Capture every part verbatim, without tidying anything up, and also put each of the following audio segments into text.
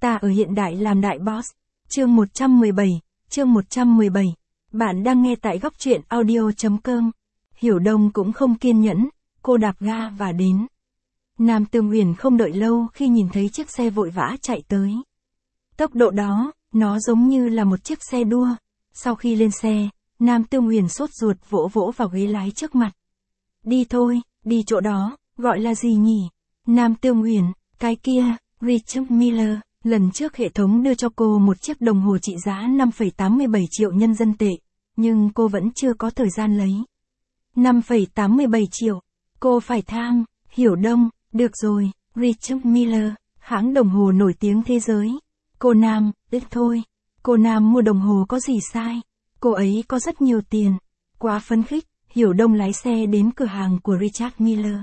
Ta ở hiện đại làm đại boss. Chương một trăm mười bảy, chương một trăm mười bảy. Bạn đang nghe tại góc truyện audio.com. Hiểu Đông cũng không kiên nhẫn, cô đạp ga và đến. Nam Tương Huyền không đợi lâu khi nhìn thấy chiếc xe vội vã chạy tới. Tốc độ đó, nó giống như là một chiếc xe đua. Sau khi lên xe, Nam Tương Huyền sốt ruột vỗ vỗ vào ghế lái trước mặt. Đi thôi, đi chỗ đó, gọi là gì nhỉ? Nam Tương Huyền, cái kia, Richard Miller. Lần trước hệ thống đưa cho cô một chiếc đồng hồ trị giá năm phẩy tám mươi bảy triệu nhân dân tệ, nhưng cô vẫn chưa có thời gian lấy. năm phẩy tám mươi bảy triệu, cô phải tham, Hiểu Đông, được rồi, Richard Miller, hãng đồng hồ nổi tiếng thế giới. Cô Nam, ít thôi, cô Nam mua đồng hồ có gì sai, cô ấy có rất nhiều tiền. Quá phấn khích, Hiểu Đông lái xe đến cửa hàng của Richard Miller.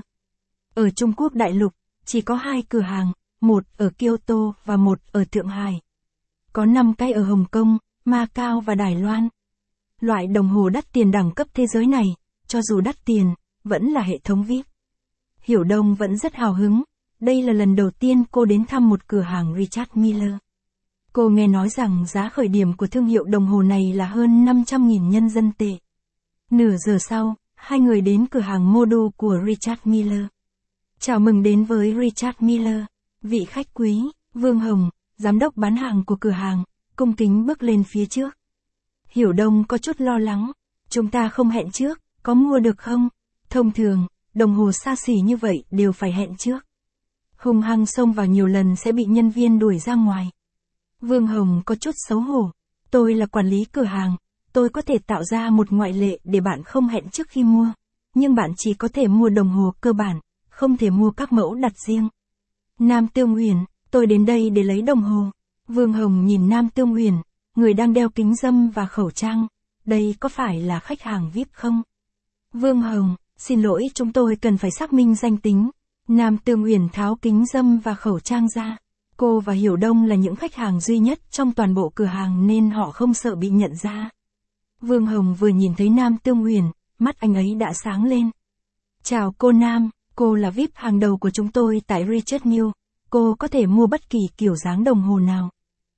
Ở Trung Quốc đại lục, chỉ có hai cửa hàng. Một ở Kyoto và một ở Thượng Hải. Có năm cái ở Hồng Kông, Macau và Đài Loan. Loại đồng hồ đắt tiền đẳng cấp thế giới này, cho dù đắt tiền, vẫn là hệ thống vi ai pi. Hiểu Đông vẫn rất hào hứng, đây là lần đầu tiên cô đến thăm một cửa hàng Richard Miller. Cô nghe nói rằng giá khởi điểm của thương hiệu đồng hồ này là hơn năm trăm nghìn nhân dân tệ. Nửa giờ sau, hai người đến cửa hàng mô đu của Richard Miller. Chào mừng đến với Richard Miller. Vị khách quý, Vương Hồng, giám đốc bán hàng của cửa hàng, cung kính bước lên phía trước. Hiểu Đông có chút lo lắng, chúng ta không hẹn trước, có mua được không? Thông thường, đồng hồ xa xỉ như vậy đều phải hẹn trước. Hùng hăng xông vào nhiều lần sẽ bị nhân viên đuổi ra ngoài. Vương Hồng có chút xấu hổ, tôi là quản lý cửa hàng, tôi có thể tạo ra một ngoại lệ để bạn không hẹn trước khi mua. Nhưng bạn chỉ có thể mua đồng hồ cơ bản, không thể mua các mẫu đặt riêng. Nam Tương Huyền, tôi đến đây để lấy đồng hồ. Vương Hồng nhìn Nam Tương Huyền, người đang đeo kính râm và khẩu trang. Đây có phải là khách hàng vi ai pi không? Vương Hồng, xin lỗi, chúng tôi cần phải xác minh danh tính. Nam Tương Huyền tháo kính râm và khẩu trang ra. Cô và Hiểu Đông là những khách hàng duy nhất trong toàn bộ cửa hàng nên họ không sợ bị nhận ra. Vương Hồng vừa nhìn thấy Nam Tương Huyền, mắt anh ấy đã sáng lên. Chào cô Nam. Cô là vi ai pi hàng đầu của chúng tôi tại Richard Mille, cô có thể mua bất kỳ kiểu dáng đồng hồ nào.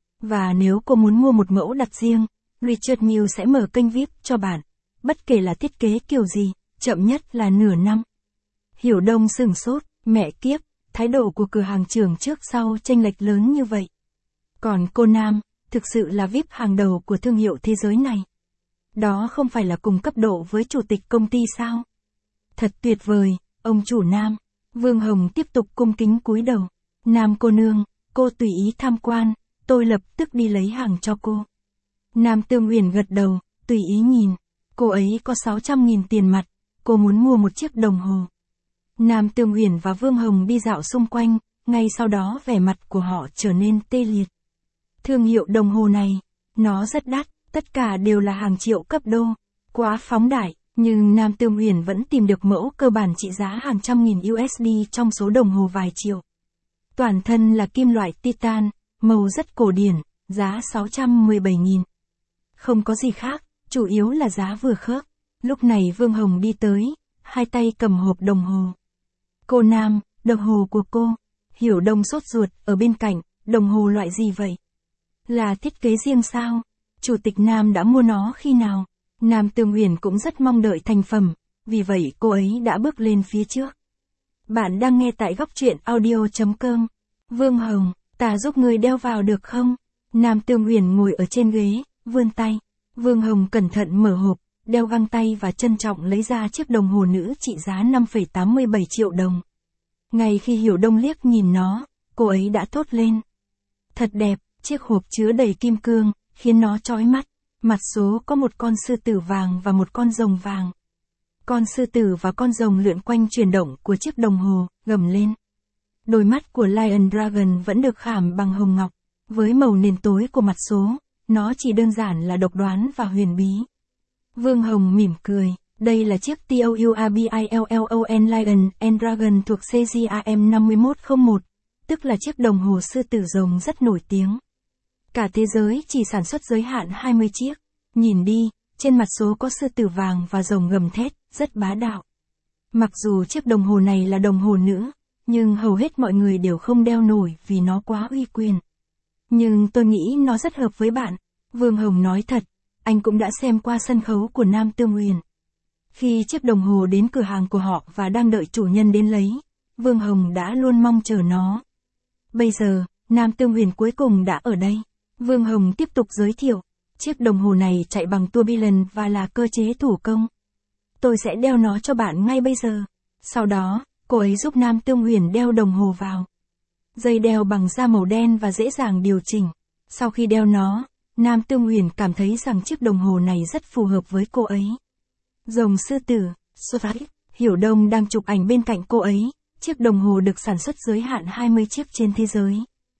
Và nếu cô muốn mua một mẫu đặt riêng, Richard Mille sẽ mở kênh vi ai pi cho bạn, bất kể là thiết kế kiểu gì, chậm nhất là nửa năm. Hiểu Đông sửng sốt, mẹ kiếp, thái độ của cửa hàng trưởng trước sau chênh lệch lớn như vậy. Còn cô Nam, thực sự là vi ai pi hàng đầu của thương hiệu thế giới này. Đó không phải là cùng cấp độ với chủ tịch công ty sao? Thật tuyệt vời. Ông chủ Nam, Vương Hồng tiếp tục cung kính cúi đầu. Nam cô nương, cô tùy ý tham quan, tôi lập tức đi lấy hàng cho cô. Nam Tương Huyền gật đầu, tùy ý nhìn. Cô ấy có sáu trăm nghìn tiền mặt, cô muốn mua một chiếc đồng hồ. Nam Tương Huyền và Vương Hồng đi dạo xung quanh, ngay sau đó vẻ mặt của họ trở nên tê liệt. Thương hiệu đồng hồ này, nó rất đắt, tất cả đều là hàng triệu cấp đô, quá phóng đại. Nhưng Nam Tương Huyền vẫn tìm được mẫu cơ bản trị giá hàng trăm nghìn u ét đê trong số đồng hồ vài triệu. Toàn thân là kim loại titan, màu rất cổ điển, giá sáu trăm mười bảy nghìn. Không có gì khác, chủ yếu là giá vừa khớp. Lúc này Vương Hồng đi tới, hai tay cầm hộp đồng hồ. Cô Nam, đồng hồ của cô. Hiểu Đông sốt ruột, ở bên cạnh, đồng hồ loại gì vậy? Là thiết kế riêng sao? Chủ tịch Nam đã mua nó khi nào? Nam Tương Huyền cũng rất mong đợi thành phẩm, vì vậy cô ấy đã bước lên phía trước. Bạn đang nghe tại góc truyện audio.com. Vương Hồng, ta giúp người đeo vào được không? Nam Tương Huyền ngồi ở trên ghế, vươn tay. Vương Hồng cẩn thận mở hộp, đeo găng tay và trân trọng lấy ra chiếc đồng hồ nữ trị giá năm phẩy tám mươi bảy triệu đồng. Ngay khi Hiểu Đông liếc nhìn nó, cô ấy đã thốt lên. Thật đẹp, chiếc hộp chứa đầy kim cương, khiến nó chói mắt. Mặt số có một con sư tử vàng và một con rồng vàng. Con sư tử và con rồng lượn quanh chuyển động của chiếc đồng hồ, gầm lên. Đôi mắt của Lion Dragon vẫn được khảm bằng hồng ngọc. Với màu nền tối của mặt số, nó chỉ đơn giản là độc đoán và huyền bí. Vương Hồng mỉm cười. Đây là chiếc Tourabillon Lion and Dragon thuộc C G A M năm một không một, tức là chiếc đồng hồ sư tử rồng rất nổi tiếng. Cả thế giới chỉ sản xuất giới hạn hai mươi chiếc. Nhìn đi, trên mặt số có sư tử vàng và rồng gầm thét, rất bá đạo. Mặc dù chiếc đồng hồ này là đồng hồ nữ, nhưng hầu hết mọi người đều không đeo nổi vì nó quá uy quyền. Nhưng tôi nghĩ nó rất hợp với bạn. Vương Hồng nói thật, anh cũng đã xem qua sân khấu của Nam Tương Huyền. Khi chiếc đồng hồ đến cửa hàng của họ và đang đợi chủ nhân đến lấy, Vương Hồng đã luôn mong chờ nó. Bây giờ, Nam Tương Huyền cuối cùng đã ở đây. Vương Hồng tiếp tục giới thiệu, chiếc đồng hồ này chạy bằng tua bi lần và là cơ chế thủ công. Tôi sẽ đeo nó cho bạn ngay bây giờ. Sau đó, cô ấy giúp Nam Tương Huyền đeo đồng hồ vào. Dây đeo bằng da màu đen và dễ dàng điều chỉnh. Sau khi đeo nó, Nam Tương Huyền cảm thấy rằng chiếc đồng hồ này rất phù hợp với cô ấy. Rồng sư tử, Sophie, Hiểu Đông đang chụp ảnh bên cạnh cô ấy. Chiếc đồng hồ được sản xuất giới hạn hai mươi chiếc trên thế giới.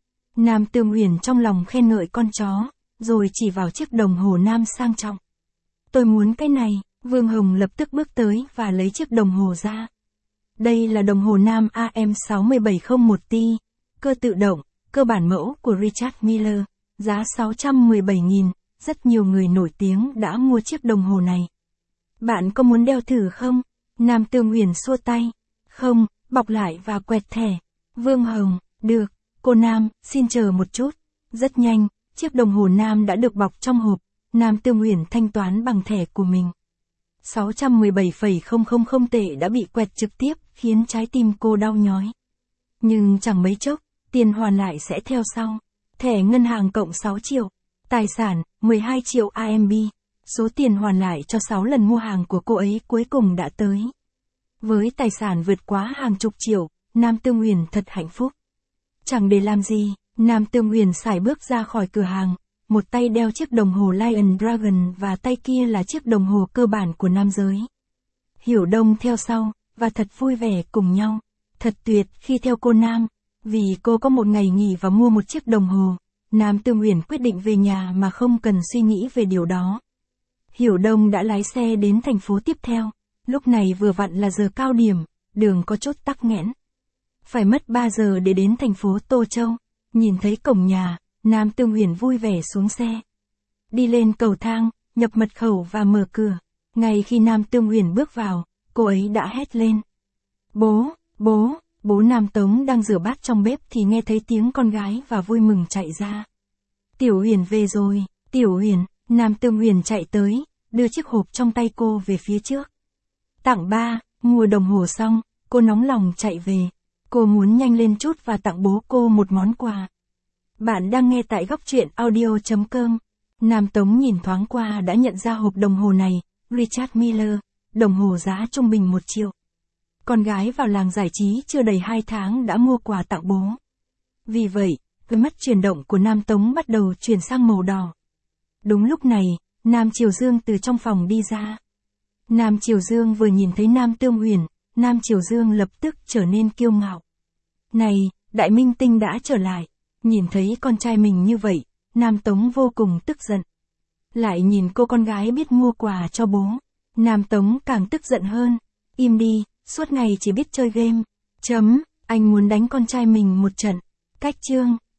Nam Tương Huyền trong lòng khen ngợi con chó, rồi chỉ vào chiếc đồng hồ Nam sang trọng. Tôi muốn cái này, Vương Hồng lập tức bước tới và lấy chiếc đồng hồ ra. Đây là đồng hồ Nam A M sáu bảy không một T, cơ tự động, cơ bản mẫu của Richard Miller, giá sáu trăm mười bảy nghìn, rất nhiều người nổi tiếng đã mua chiếc đồng hồ này. Bạn có muốn đeo thử không? Nam Tương Huyền xua tay. Không, bọc lại và quẹt thẻ. Vương Hồng, được, cô Nam, xin chờ một chút. Rất nhanh, chiếc đồng hồ Nam đã được bọc trong hộp. Nam Tương Huyền thanh toán bằng thẻ của mình. sáu trăm mười bảy phẩy không không không tệ đã bị quẹt trực tiếp, khiến trái tim cô đau nhói. Nhưng chẳng mấy chốc, tiền hoàn lại sẽ theo sau. Thẻ ngân hàng cộng sáu triệu. Tài sản, mười hai triệu A M B. Số tiền hoàn lại cho sáu lần mua hàng của cô ấy cuối cùng đã tới. Với tài sản vượt quá hàng chục triệu, Nam Tương Huyền thật hạnh phúc. Chẳng để làm gì, Nam Tương Huyền sải bước ra khỏi cửa hàng, một tay đeo chiếc đồng hồ Lion Dragon và tay kia là chiếc đồng hồ cơ bản của nam giới. Hiểu Đông theo sau, và thật vui vẻ cùng nhau. Thật tuyệt khi theo cô Nam, vì cô có một ngày nghỉ và mua một chiếc đồng hồ. Nam Tương Huyền quyết định về nhà mà không cần suy nghĩ về điều đó. Hiểu Đông đã lái xe đến thành phố tiếp theo. Lúc này vừa vặn là giờ cao điểm, đường có chút tắc nghẽn. Phải mất ba giờ để đến thành phố Tô Châu. Nhìn thấy cổng nhà, Nam Tương Huyền vui vẻ xuống xe. Đi lên cầu thang, nhập mật khẩu và mở cửa. Ngay khi Nam Tương Huyền bước vào, cô ấy đã hét lên. Bố, bố, bố Nam Tống đang rửa bát trong bếp thì nghe thấy tiếng con gái và vui mừng chạy ra. Tiểu Huyền về rồi, Tiểu Huyền, Nam Tương Huyền chạy tới, đưa chiếc hộp trong tay cô về phía trước. Tặng ba, mua đồng hồ xong, cô nóng lòng chạy về. Cô muốn nhanh lên chút và tặng bố cô một món quà. Bạn đang nghe tại góc truyện audio chấm com. Nam Tống nhìn thoáng qua đã nhận ra hộp đồng hồ này, Richard Miller, đồng hồ giá trung bình một triệu. Con gái vào làng giải trí chưa đầy hai tháng đã mua quà tặng bố. Vì vậy, cái mắt chuyển động của Nam Tống bắt đầu chuyển sang màu đỏ. Đúng lúc này, Nam Triều Dương từ trong phòng đi ra. Nam Triều Dương vừa nhìn thấy Nam Tương Huyền, Nam Triều Dương lập tức trở nên kiêu ngạo. Này, đại minh tinh đã trở lại. Nhìn thấy con trai mình như vậy, Nam Tống vô cùng tức giận. Lại nhìn cô con gái biết mua quà cho bố. Nam Tống càng tức giận hơn. Im đi, suốt ngày chỉ biết chơi game. Chấm, anh muốn đánh con trai mình một trận. Cách chương.